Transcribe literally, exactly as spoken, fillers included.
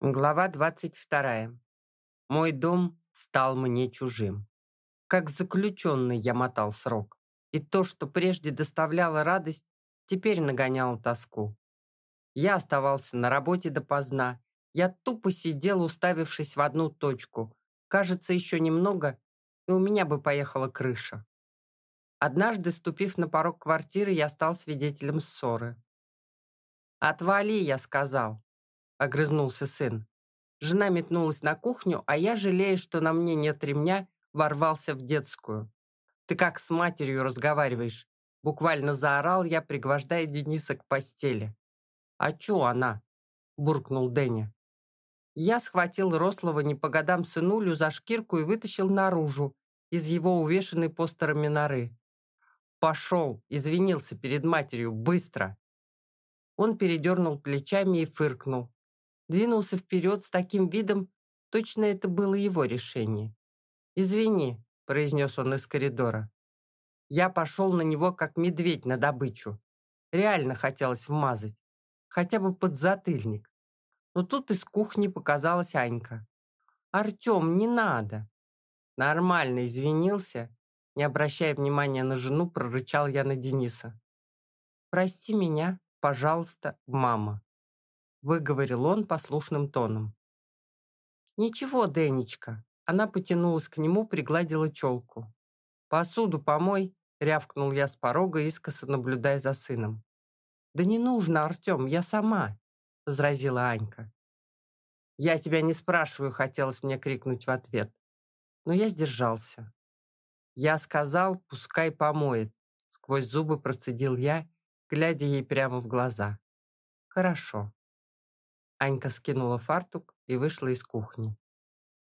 Глава двадцать вторая. Мой дом стал мне чужим. Как заключенный я мотал срок. И то, что прежде доставляло радость, теперь нагоняло тоску. Я оставался на работе допоздна. Я тупо сидел, уставившись в одну точку. Кажется, еще немного, и у меня бы поехала крыша. Однажды, ступив на порог квартиры, я стал свидетелем ссоры. «Отвали», — я сказал, — огрызнулся сын. Жена метнулась на кухню, а я, жалея, что на мне нет ремня, ворвался в детскую. «Ты как с матерью разговариваешь?» Буквально заорал я, пригвождая Дениса к постели. «А чё она?» – буркнул Дэнни. Я схватил рослого не по годам сынулю за шкирку и вытащил наружу из его увешанной постерами норы. «Пошел!» – извинился перед матерью. «Быстро!» Он передернул плечами и фыркнул. Двинулся вперед с таким видом, точно это было его решение. «Извини», — произнес он из коридора. Я пошел на него, как медведь на добычу. Реально хотелось вмазать. Хотя бы подзатыльник. Но тут из кухни показалась Анька. «Артем, не надо!» Нормально извинился. Не обращая внимания на жену, прорычал я на Дениса. «Прости меня, пожалуйста, мама», — выговорил он послушным тоном. «Ничего, Денечка». Она потянулась к нему, пригладила челку. «Посуду помой», — рявкнул я с порога, искоса наблюдая за сыном. «Да не нужно, Артем, я сама», — возразила Анька. «Я тебя не спрашиваю», — хотелось мне крикнуть в ответ. Но я сдержался. «Я сказал, пускай помоет», — сквозь зубы процедил я, глядя ей прямо в глаза. «Хорошо». Анька скинула фартук и вышла из кухни.